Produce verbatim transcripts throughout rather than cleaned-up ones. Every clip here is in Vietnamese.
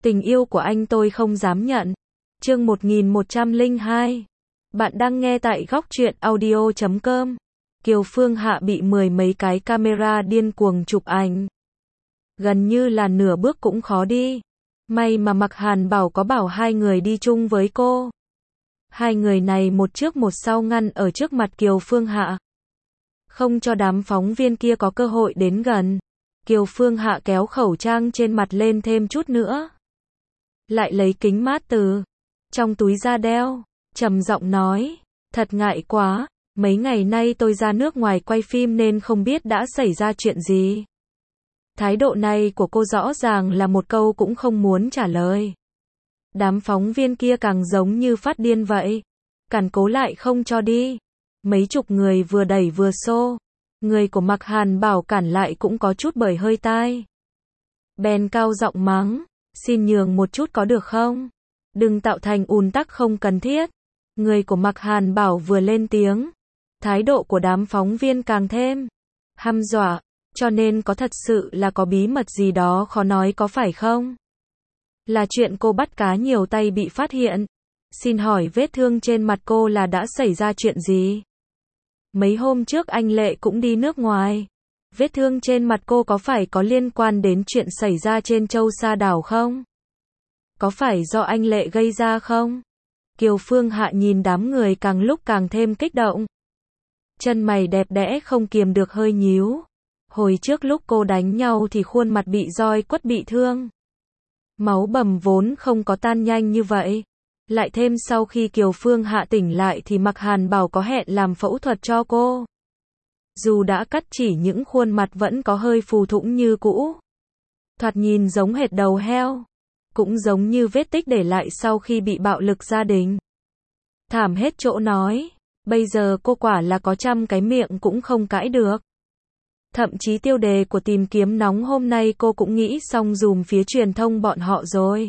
Tình yêu của anh tôi không dám nhận. Chương một nghìn một trăm lẻ hai. Bạn đang nghe tại góc truyện audio chấm com. Kiều Phương Hạ bị mười mấy cái camera điên cuồng chụp ảnh. Gần như là nửa bước cũng khó đi. May mà Mạc Hàn Bảo có bảo hai người đi chung với cô. Hai người này một trước một sau ngăn ở trước mặt Kiều Phương Hạ. Không cho đám phóng viên kia có cơ hội đến gần. Kiều Phương Hạ kéo khẩu trang trên mặt lên thêm chút nữa. Lại lấy kính mát từ trong túi ra đeo, trầm giọng nói, thật ngại quá, mấy ngày nay tôi ra nước ngoài quay phim nên không biết đã xảy ra chuyện gì. Thái độ này của cô rõ ràng là một câu cũng không muốn trả lời. Đám phóng viên kia càng giống như phát điên vậy, cản cố lại không cho đi. Mấy chục người vừa đẩy vừa xô, người của Mạc Hàn Bảo cản lại cũng có chút bởi hơi tai. Bèn cao giọng mắng, xin nhường một chút có được không? Đừng tạo thành ùn tắc không cần thiết. Người của Mạc Hàn Bảo vừa lên tiếng, thái độ của đám phóng viên càng thêm hăm dọa, cho nên có thật sự là có bí mật gì đó khó nói có phải không? Là chuyện cô bắt cá nhiều tay bị phát hiện. Xin hỏi vết thương trên mặt cô là đã xảy ra chuyện gì? Mấy hôm trước anh Lệ cũng đi nước ngoài. Vết thương trên mặt cô có phải có liên quan đến chuyện xảy ra trên Châu Sa đảo không? Có phải do anh Lệ gây ra không? Kiều Phương Hạ nhìn đám người càng lúc càng thêm kích động. Chân mày đẹp đẽ không kiềm được hơi nhíu. Hồi trước lúc cô đánh nhau thì khuôn mặt bị roi quất bị thương. Máu bầm vốn không có tan nhanh như vậy. Lại thêm sau khi Kiều Phương Hạ tỉnh lại thì Mạc Hàn Bảo có hẹn làm phẫu thuật cho cô. Dù đã cắt chỉ những khuôn mặt vẫn có hơi phù thủng như cũ. Thoạt nhìn giống hệt đầu heo. Cũng giống như vết tích để lại sau khi bị bạo lực gia đình. Thảm hết chỗ nói. Bây giờ cô quả là có trăm cái miệng cũng không cãi được. Thậm chí tiêu đề của tìm kiếm nóng hôm nay cô cũng nghĩ xong dùm phía truyền thông bọn họ rồi.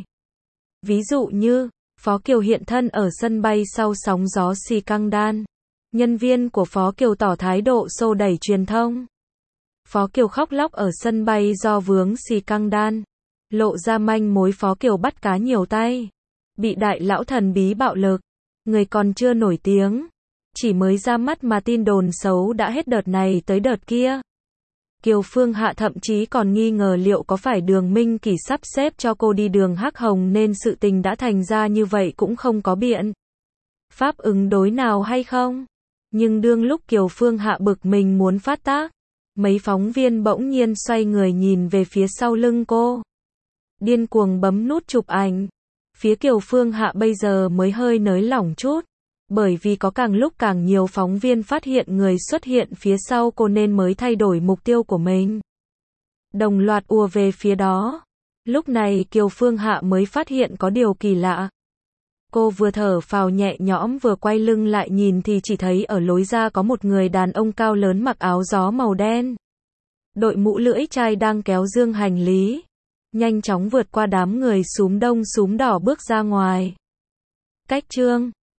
Ví dụ như, Phó Kiều hiện thân ở sân bay sau sóng gió xì căng đan. Nhân viên của Phó Kiều tỏ thái độ xô đẩy truyền thông. Phó Kiều khóc lóc ở sân bay do vướng xì căng đan. Lộ ra manh mối Phó Kiều bắt cá nhiều tay. Bị đại lão thần bí bạo lực. Người còn chưa nổi tiếng. Chỉ mới ra mắt mà tin đồn xấu đã hết đợt này tới đợt kia. Kiều Phương Hạ thậm chí còn nghi ngờ liệu có phải Đường Minh Kỷ sắp xếp cho cô đi đường hắc hồng nên sự tình đã thành ra như vậy cũng không có biện pháp ứng đối nào hay không. Nhưng đương lúc Kiều Phương Hạ bực mình muốn phát tác, mấy phóng viên bỗng nhiên xoay người nhìn về phía sau lưng cô. Điên cuồng bấm nút chụp ảnh. Phía Kiều Phương Hạ bây giờ mới hơi nới lỏng chút. Bởi vì có càng lúc càng nhiều phóng viên phát hiện người xuất hiện phía sau cô nên mới thay đổi mục tiêu của mình. Đồng loạt ùa về phía đó. Lúc này Kiều Phương Hạ mới phát hiện có điều kỳ lạ. Cô vừa thở phào nhẹ nhõm vừa quay lưng lại nhìn thì chỉ thấy ở lối ra có một người đàn ông cao lớn mặc áo gió màu đen. Đội mũ lưỡi chai đang kéo dương hành lý. Nhanh chóng vượt qua đám người xúm đông xúm đỏ bước ra ngoài. Cách Trương